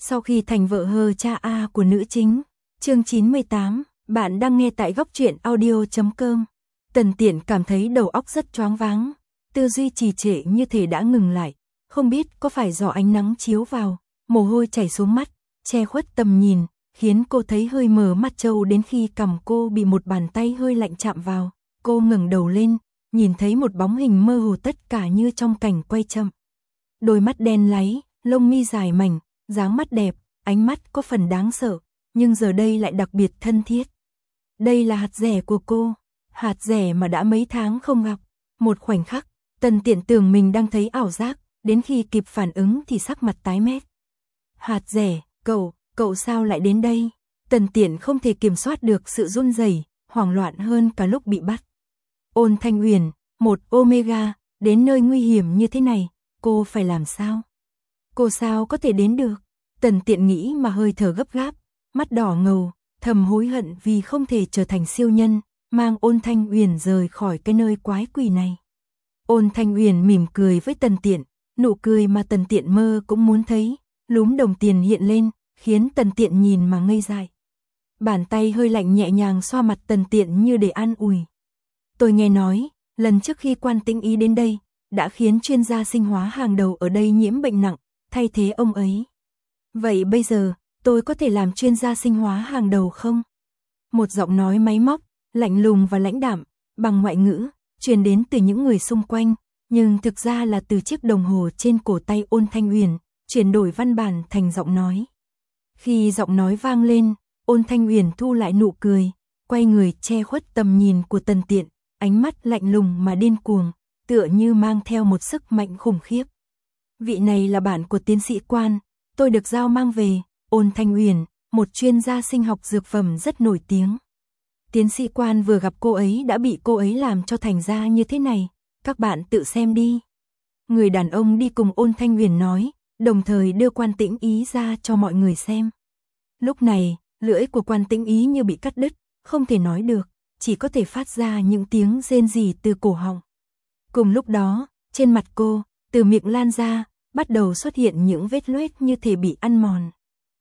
Sau khi thành vợ hờ cha A của nữ chính. Chương 98, bạn đang nghe tại góc truyện audio.com. Tần Tiện cảm thấy đầu óc rất choáng váng, tư duy trì trệ như thể đã ngừng lại, không biết có phải do ánh nắng chiếu vào, mồ hôi chảy xuống mắt, che khuất tầm nhìn, khiến cô thấy hơi mờ mắt trâu đến khi cằm cô bị một bàn tay hơi lạnh chạm vào. Cô ngẩng đầu lên, nhìn thấy một bóng hình mơ hồ tất cả như trong cảnh quay chậm. Đôi mắt đen láy, lông mi dài mảnh, dáng mắt đẹp, ánh mắt có phần đáng sợ, nhưng giờ đây lại đặc biệt thân thiết. Đây là hạt rẻ của cô, hạt rẻ mà đã mấy tháng không gặp. Một khoảnh khắc, Tần Tiện tưởng mình đang thấy ảo giác, đến khi kịp phản ứng thì sắc mặt tái mét. Hạt rẻ, cậu sao lại đến đây? Tần Tiện không thể kiểm soát được sự run rẩy, hoảng loạn hơn cả lúc bị bắt. Ôn Thanh Uyển, một Omega, đến nơi nguy hiểm như thế này, cô phải làm sao? Cô sao có thể đến được? Tần Tiện nghĩ mà hơi thở gấp gáp, mắt đỏ ngầu, thầm hối hận vì không thể trở thành siêu nhân, mang Ôn Thanh Uyển rời khỏi cái nơi quái quỷ này. Ôn Thanh Uyển mỉm cười với Tần Tiện, nụ cười mà Tần Tiện mơ cũng muốn thấy, lúm đồng tiền hiện lên, khiến Tần Tiện nhìn mà ngây dại. Bàn tay hơi lạnh nhẹ nhàng xoa mặt Tần Tiện như để an ủi. Tôi nghe nói, lần trước khi Quan Tĩnh Ý đến đây, đã khiến chuyên gia sinh hóa hàng đầu ở đây nhiễm bệnh nặng, thay thế ông ấy. Vậy bây giờ, tôi có thể làm chuyên gia sinh hóa hàng đầu không? Một giọng nói máy móc, lạnh lùng và lãnh đạm, bằng ngoại ngữ, truyền đến từ những người xung quanh, nhưng thực ra là từ chiếc đồng hồ trên cổ tay Ôn Thanh Uyển, chuyển đổi văn bản thành giọng nói. Khi giọng nói vang lên, Ôn Thanh Uyển thu lại nụ cười, quay người che khuất tầm nhìn của Tần Tiện, ánh mắt lạnh lùng mà điên cuồng, tựa như mang theo một sức mạnh khủng khiếp. Vị này là bạn của tiến sĩ Quan, tôi được giao mang về. Ôn Thanh Uyển, một chuyên gia sinh học dược phẩm rất nổi tiếng. Tiến sĩ Quan vừa gặp cô ấy đã bị cô ấy làm cho thành ra như thế này, các bạn tự xem đi. Người đàn ông đi cùng Ôn Thanh Uyển nói, đồng thời đưa Quan Tĩnh Ý ra cho mọi người xem. Lúc này, lưỡi của Quan Tĩnh Ý như bị cắt đứt, không thể nói được, chỉ có thể phát ra những tiếng rên rỉ từ cổ họng. Cùng lúc đó, trên mặt cô, từ miệng lan ra, bắt đầu xuất hiện những vết loét như thể bị ăn mòn.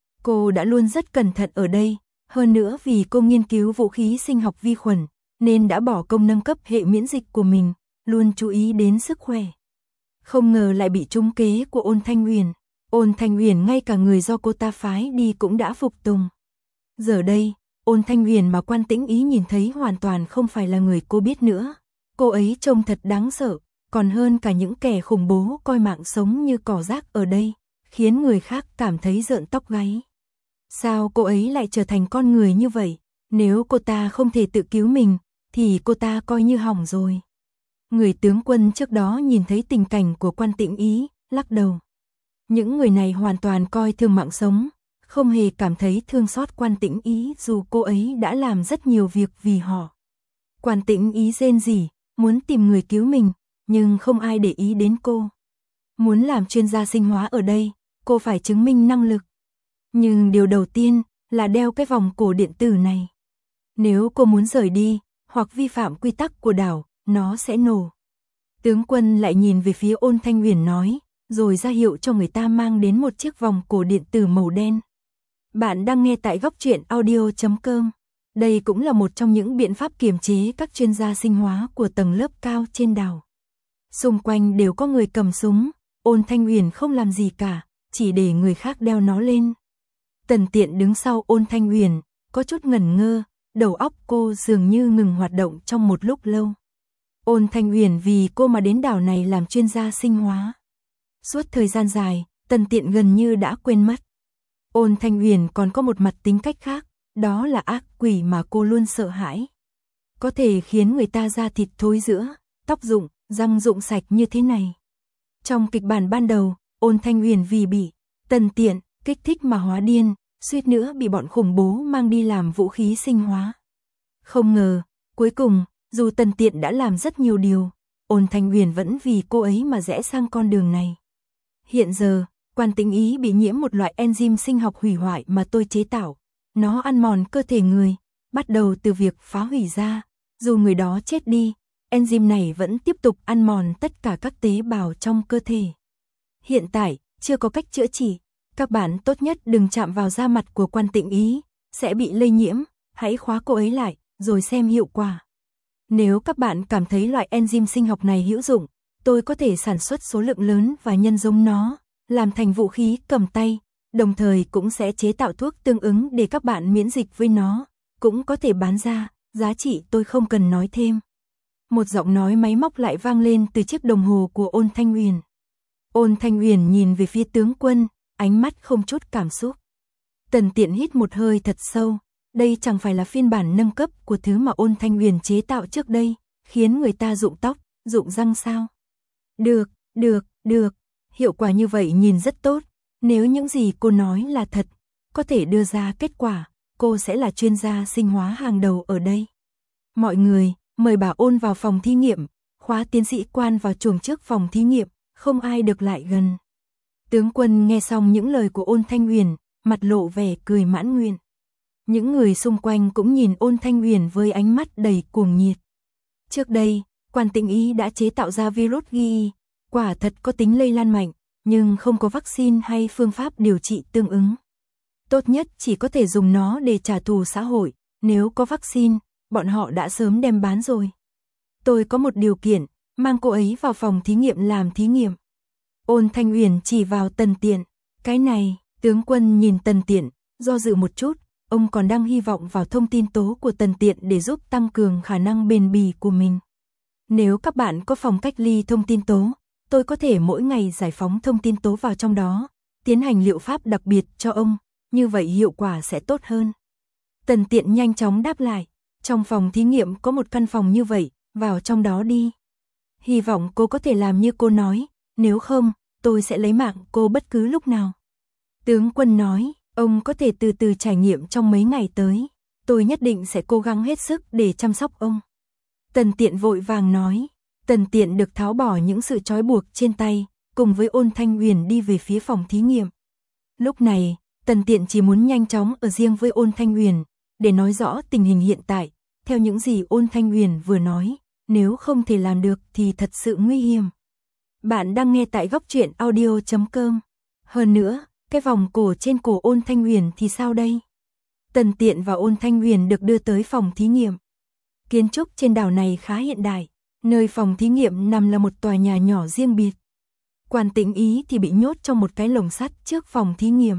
Cô đã luôn rất cẩn thận ở đây, hơn nữa vì cô nghiên cứu vũ khí sinh học vi khuẩn, nên đã bỏ công nâng cấp hệ miễn dịch của mình, luôn chú ý đến sức khỏe. Không ngờ lại bị trúng kế của Ôn Thanh Uyển. Ôn Thanh Uyển ngay cả người do cô ta phái đi cũng đã phục tùng. Giờ đây, Ôn Thanh Uyển mà Quan Tĩnh Ý nhìn thấy hoàn toàn không phải là người cô biết nữa. Cô ấy trông thật đáng sợ, còn hơn cả những kẻ khủng bố coi mạng sống như cỏ rác ở đây, khiến người khác cảm thấy rợn tóc gáy. Sao cô ấy lại trở thành con người như vậy? Nếu cô ta không thể tự cứu mình, thì cô ta coi như hỏng rồi. Người tướng quân trước đó nhìn thấy tình cảnh của Quan Tĩnh Ý, lắc đầu. Những người này hoàn toàn coi thường mạng sống, không hề cảm thấy thương xót Quan Tĩnh Ý dù cô ấy đã làm rất nhiều việc vì họ. Quan Tĩnh Ý rên rỉ, muốn tìm người cứu mình, nhưng không ai để ý đến cô. Muốn làm chuyên gia sinh hóa ở đây, cô phải chứng minh năng lực. Nhưng điều đầu tiên là đeo cái vòng cổ điện tử này. Nếu cô muốn rời đi, hoặc vi phạm quy tắc của đảo, nó sẽ nổ. Tướng quân lại nhìn về phía Ôn Thanh Uyển nói, rồi ra hiệu cho người ta mang đến một chiếc vòng cổ điện tử màu đen. Bạn đang nghe tại góc truyện audio.com. Đây cũng là một trong những biện pháp kiềm chế các chuyên gia sinh hóa của tầng lớp cao trên đảo. Xung quanh đều có người cầm súng, Ôn Thanh Uyển không làm gì cả, chỉ để người khác đeo nó lên. Tần Tiện đứng sau Ôn Thanh Uyển, có chút ngẩn ngơ, đầu óc cô dường như ngừng hoạt động trong một lúc lâu. Ôn Thanh Uyển vì cô mà đến đảo này làm chuyên gia sinh hóa. Suốt thời gian dài, Tần Tiện gần như đã quên mất. Ôn Thanh Uyển còn có một mặt tính cách khác, đó là ác quỷ mà cô luôn sợ hãi. Có thể khiến người ta da thịt thối rữa, tóc rụng, răng rụng sạch như thế này. Trong kịch bản ban đầu, Ôn Thanh Uyển vì bị Tần Tiện kích thích mà hóa điên, suýt nữa bị bọn khủng bố mang đi làm vũ khí sinh hóa. Không ngờ, cuối cùng, dù Tần Tiện đã làm rất nhiều điều, Ôn Thanh Uyển vẫn vì cô ấy mà rẽ sang con đường này. Hiện giờ, Quan Tĩnh Ý bị nhiễm một loại enzyme sinh học hủy hoại mà tôi chế tạo. Nó ăn mòn cơ thể người, bắt đầu từ việc phá hủy da. Dù người đó chết đi, enzyme này vẫn tiếp tục ăn mòn tất cả các tế bào trong cơ thể. Hiện tại, chưa có cách chữa trị, Các bạn tốt nhất đừng chạm vào da mặt của Quan Tĩnh Ý, sẽ bị lây nhiễm, hãy khóa cô ấy lại, rồi xem hiệu quả. Nếu các bạn cảm thấy loại enzyme sinh học này hữu dụng, tôi có thể sản xuất số lượng lớn và nhân giống nó, làm thành vũ khí cầm tay, đồng thời cũng sẽ chế tạo thuốc tương ứng để các bạn miễn dịch với nó, cũng có thể bán ra, giá trị tôi không cần nói thêm. Một giọng nói máy móc lại vang lên từ chiếc đồng hồ của Ôn Thanh Uyển. Ôn Thanh Uyển nhìn về phía tướng quân, ánh mắt không chút cảm xúc. Tần Tiện hít một hơi thật sâu, đây chẳng phải là phiên bản nâng cấp của thứ mà Ôn Thanh Uyển chế tạo trước đây, khiến người ta rụng tóc, rụng răng sao? Được, hiệu quả như vậy nhìn rất tốt, nếu những gì cô nói là thật, có thể đưa ra kết quả, cô sẽ là chuyên gia sinh hóa hàng đầu ở đây. Mọi người, mời bà Ôn vào phòng thí nghiệm, khóa tiến sĩ Quan vào chuồng trước phòng thí nghiệm, không ai được lại gần. Tướng quân nghe xong những lời của Ôn Thanh Uyển, mặt lộ vẻ cười mãn nguyện. Những người xung quanh cũng nhìn Ôn Thanh Uyển với ánh mắt đầy cuồng nhiệt. Trước đây, Quan Tĩnh Ý đã chế tạo ra virus GI, quả thật có tính lây lan mạnh, nhưng không có vaccine hay phương pháp điều trị tương ứng. Tốt nhất chỉ có thể dùng nó để trả thù xã hội, nếu có vaccine, bọn họ đã sớm đem bán rồi. Tôi có một điều kiện, mang cô ấy vào phòng thí nghiệm làm thí nghiệm. Ôn Thanh Uyển chỉ vào Tần Tiện. Cái này, tướng quân nhìn Tần Tiện, do dự một chút, ông còn đang hy vọng vào thông tin tố của Tần Tiện để giúp tăng cường khả năng bền bỉ của mình. Nếu các bạn có phòng cách ly thông tin tố, tôi có thể mỗi ngày giải phóng thông tin tố vào trong đó, tiến hành liệu pháp đặc biệt cho ông, như vậy hiệu quả sẽ tốt hơn. Tần Tiện nhanh chóng đáp lại, trong phòng thí nghiệm có một căn phòng như vậy, vào trong đó đi. Hy vọng cô có thể làm như cô nói, nếu không, tôi sẽ lấy mạng cô bất cứ lúc nào. Tướng quân nói, ông có thể từ từ trải nghiệm trong mấy ngày tới, tôi nhất định sẽ cố gắng hết sức để chăm sóc ông. Tần Tiện vội vàng nói. Tần Tiện được tháo bỏ những sự trói buộc trên tay, cùng với Ôn Thanh Uyển đi về phía phòng thí nghiệm. Lúc này, Tần Tiện chỉ muốn nhanh chóng ở riêng với Ôn Thanh Uyển, để nói rõ tình hình hiện tại, theo những gì Ôn Thanh Uyển vừa nói, nếu không thể làm được thì thật sự nguy hiểm. Bạn đang nghe tại góc truyện audio.com. Hơn nữa, cái vòng cổ trên cổ Ôn Thanh Uyển thì sao đây? Tần Tiện và Ôn Thanh Uyển được đưa tới phòng thí nghiệm. Kiến trúc trên đảo này khá hiện đại. Nơi phòng thí nghiệm nằm là một tòa nhà nhỏ riêng biệt. Quan Tĩnh Ý thì bị nhốt trong một cái lồng sắt trước phòng thí nghiệm.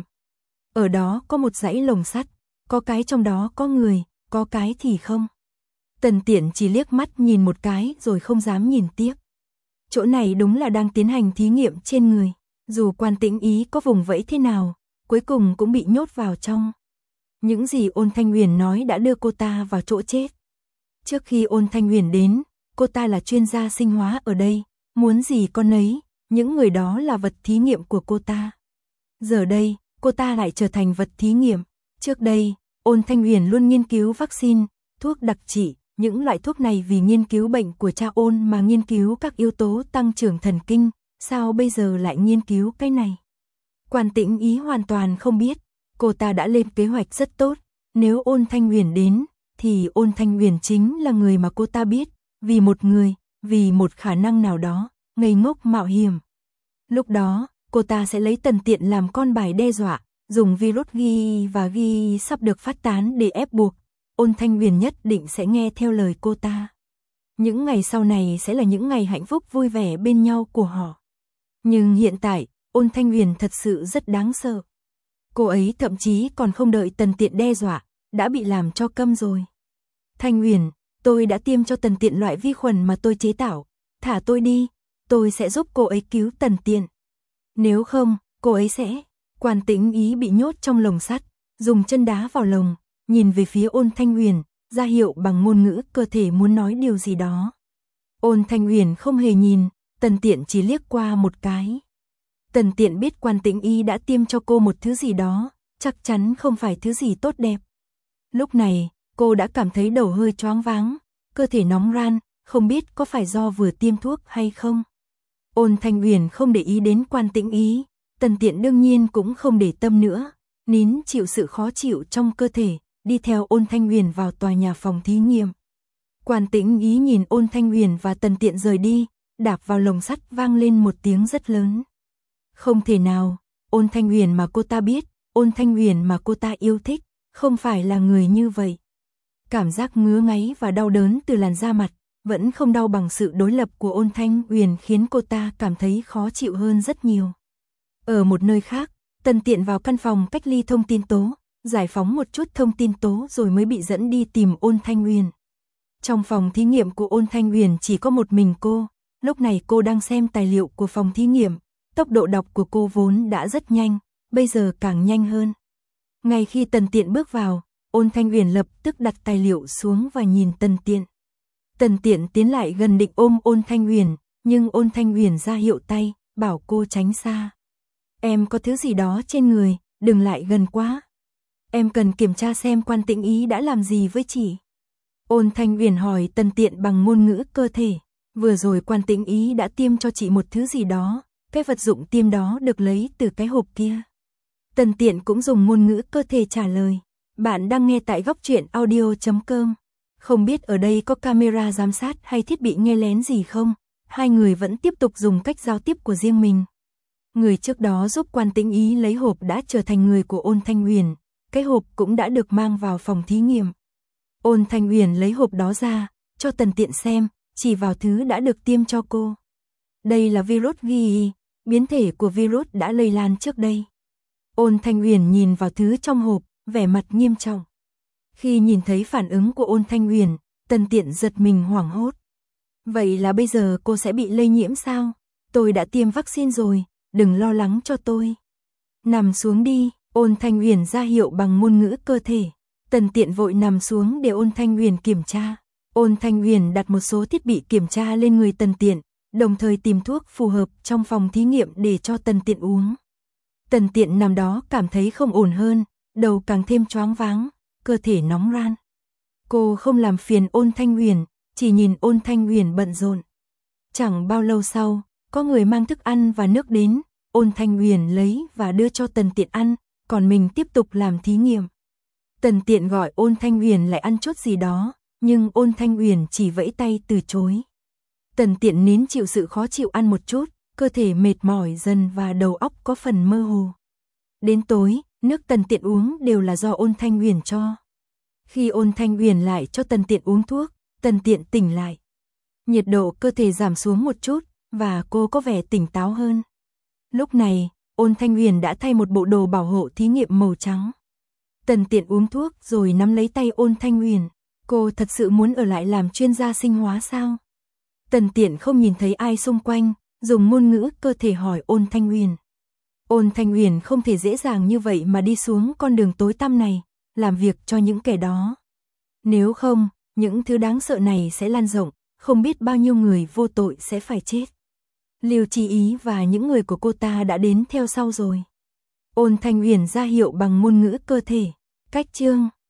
Ở đó có một dãy lồng sắt, có cái trong đó có người, có cái thì không. Tần Tiện chỉ liếc mắt nhìn một cái rồi không dám nhìn tiếp. Chỗ này đúng là đang tiến hành thí nghiệm trên người. Dù Quan Tĩnh Ý có vùng vẫy thế nào, cuối cùng cũng bị nhốt vào trong. Những gì Ôn Thanh Uyển nói đã đưa cô ta vào chỗ chết. Trước khi Ôn Thanh Uyển đến, cô ta là chuyên gia sinh hóa ở đây, muốn gì con nấy, những người đó là vật thí nghiệm của cô ta. Giờ đây, cô ta lại trở thành vật thí nghiệm. Trước đây, Ôn Thanh Uyển luôn nghiên cứu vaccine, thuốc đặc trị, những loại thuốc này vì nghiên cứu bệnh của cha Ôn mà nghiên cứu các yếu tố tăng trưởng thần kinh, sao bây giờ lại nghiên cứu cái này? Quan Tĩnh Ý hoàn toàn không biết, cô ta đã lên kế hoạch rất tốt, nếu Ôn Thanh Uyển đến, thì Ôn Thanh Uyển chính là người mà cô ta biết. Vì một người, vì một khả năng nào đó, ngây ngốc mạo hiểm. Lúc đó, cô ta sẽ lấy Tần Tiện làm con bài đe dọa, dùng virus GI và GI sắp được phát tán để ép buộc. Ôn Thanh Uyển nhất định sẽ nghe theo lời cô ta. Những ngày sau này sẽ là những ngày hạnh phúc vui vẻ bên nhau của họ. Nhưng hiện tại, Ôn Thanh Uyển thật sự rất đáng sợ. Cô ấy thậm chí còn không đợi Tần Tiện đe dọa, đã bị làm cho câm rồi. Thanh Uyển, tôi đã tiêm cho Tần Tiện loại vi khuẩn mà tôi chế tạo, thả tôi đi, tôi sẽ giúp cô ấy cứu Tần Tiện. Nếu không, cô ấy sẽ... Quan Tĩnh Ý bị nhốt trong lồng sắt, dùng chân đá vào lồng, nhìn về phía Ôn Thanh Uyển, ra hiệu bằng ngôn ngữ cơ thể muốn nói điều gì đó. Ôn Thanh Uyển không hề nhìn, Tần Tiện chỉ liếc qua một cái. Tần Tiện biết Quan Tĩnh Ý đã tiêm cho cô một thứ gì đó, chắc chắn không phải thứ gì tốt đẹp. Lúc này, cô đã cảm thấy đầu hơi choáng váng, cơ thể nóng ran, không biết có phải do vừa tiêm thuốc hay không. Ôn Thanh Uyển không để ý đến Quan Tĩnh Ý, Tần Tiện đương nhiên cũng không để tâm nữa, nín chịu sự khó chịu trong cơ thể, đi theo Ôn Thanh Uyển vào tòa nhà phòng thí nghiệm. Quan Tĩnh Ý nhìn Ôn Thanh Uyển và Tần Tiện rời đi, đạp vào lồng sắt vang lên một tiếng rất lớn. Không thể nào, Ôn Thanh Huyền mà cô ta biết, Ôn Thanh Huyền mà cô ta yêu thích, không phải là người như vậy. Cảm giác ngứa ngáy và đau đớn từ làn da mặt, vẫn không đau bằng sự đối lập của Ôn Thanh Huyền khiến cô ta cảm thấy khó chịu hơn rất nhiều. Ở một nơi khác, Tần Tiện vào căn phòng cách ly thông tin tố, giải phóng một chút thông tin tố rồi mới bị dẫn đi tìm Ôn Thanh Huyền. Trong phòng thí nghiệm của Ôn Thanh Huyền chỉ có một mình cô, lúc này cô đang xem tài liệu của phòng thí nghiệm, tốc độ đọc của cô vốn đã rất nhanh, bây giờ càng nhanh hơn. Ngay khi Tần Tiện bước vào, Ôn Thanh Huyền lập tức đặt tài liệu xuống và nhìn Tần Tiện. Tần Tiện tiến lại gần định ôm Ôn Thanh Huyền, nhưng Ôn Thanh Huyền ra hiệu tay, bảo cô tránh xa. Em có thứ gì đó trên người, đừng lại gần quá. Em cần kiểm tra xem Quan Tĩnh Ý đã làm gì với chị. Ôn Thanh Huyền hỏi Tần Tiện bằng ngôn ngữ cơ thể. Vừa rồi Quan Tĩnh Ý đã tiêm cho chị một thứ gì đó, cái vật dụng tiêm đó được lấy từ cái hộp kia. Tần Tiện cũng dùng ngôn ngữ cơ thể trả lời. Bạn đang nghe tại góc truyện audio.com. Không biết ở đây có camera giám sát hay thiết bị nghe lén gì không? Hai người vẫn tiếp tục dùng cách giao tiếp của riêng mình. Người trước đó giúp Quan Tĩnh Ý lấy hộp đã trở thành người của Ôn Thanh Huyền. Cái hộp cũng đã được mang vào phòng thí nghiệm. Ôn Thanh Huyền lấy hộp đó ra, cho Tần Tiện xem, chỉ vào thứ đã được tiêm cho cô. Đây là virus GI, biến thể của virus đã lây lan trước đây. Ôn Thanh Huyền nhìn vào thứ trong hộp, vẻ mặt nghiêm trọng. Khi nhìn thấy phản ứng của Ôn Thanh Huyền, Tần Tiện giật mình hoảng hốt. Vậy là bây giờ cô sẽ bị lây nhiễm sao? Tôi đã tiêm vaccine rồi, đừng lo lắng cho tôi. Nằm xuống đi, Ôn Thanh Huyền ra hiệu bằng ngôn ngữ cơ thể. Tần Tiện vội nằm xuống để Ôn Thanh Huyền kiểm tra. Ôn Thanh Huyền đặt một số thiết bị kiểm tra lên người Tần Tiện, đồng thời tìm thuốc phù hợp trong phòng thí nghiệm để cho Tần Tiện uống. Tần Tiện nằm đó cảm thấy không ổn hơn, đầu càng thêm choáng váng, cơ thể nóng ran. Cô không làm phiền Ôn Thanh Huyền, chỉ nhìn Ôn Thanh Huyền bận rộn. Chẳng bao lâu sau, có người mang thức ăn và nước đến, Ôn Thanh Huyền lấy và đưa cho Tần Tiện ăn, còn mình tiếp tục làm thí nghiệm. Tần Tiện gọi Ôn Thanh Huyền lại ăn chút gì đó, nhưng Ôn Thanh Huyền chỉ vẫy tay từ chối. Tần Tiện nín chịu sự khó chịu ăn một chút, cơ thể mệt mỏi dần và đầu óc có phần mơ hồ. Đến tối, nước Tần Tiện uống đều là do Ôn Thanh Huyền cho. Khi Ôn Thanh Huyền lại cho Tần Tiện uống thuốc, Tần Tiện tỉnh lại. Nhiệt độ cơ thể giảm xuống một chút, và cô có vẻ tỉnh táo hơn. Lúc này, Ôn Thanh Huyền đã thay một bộ đồ bảo hộ thí nghiệm màu trắng. Tần Tiện uống thuốc rồi nắm lấy tay Ôn Thanh Huyền. Cô thật sự muốn ở lại làm chuyên gia sinh hóa sao? Tần Tiện không nhìn thấy ai xung quanh, dùng ngôn ngữ cơ thể hỏi Ôn Thanh Huyền. Ôn Thanh Huyền không thể dễ dàng như vậy mà đi xuống con đường tối tăm này, làm việc cho những kẻ đó. Nếu không, những thứ đáng sợ này sẽ lan rộng, không biết bao nhiêu người vô tội sẽ phải chết. Lưu Chi Ý và những người của cô ta đã đến theo sau rồi. Ôn Thanh Huyền ra hiệu bằng ngôn ngữ cơ thể. Cách chương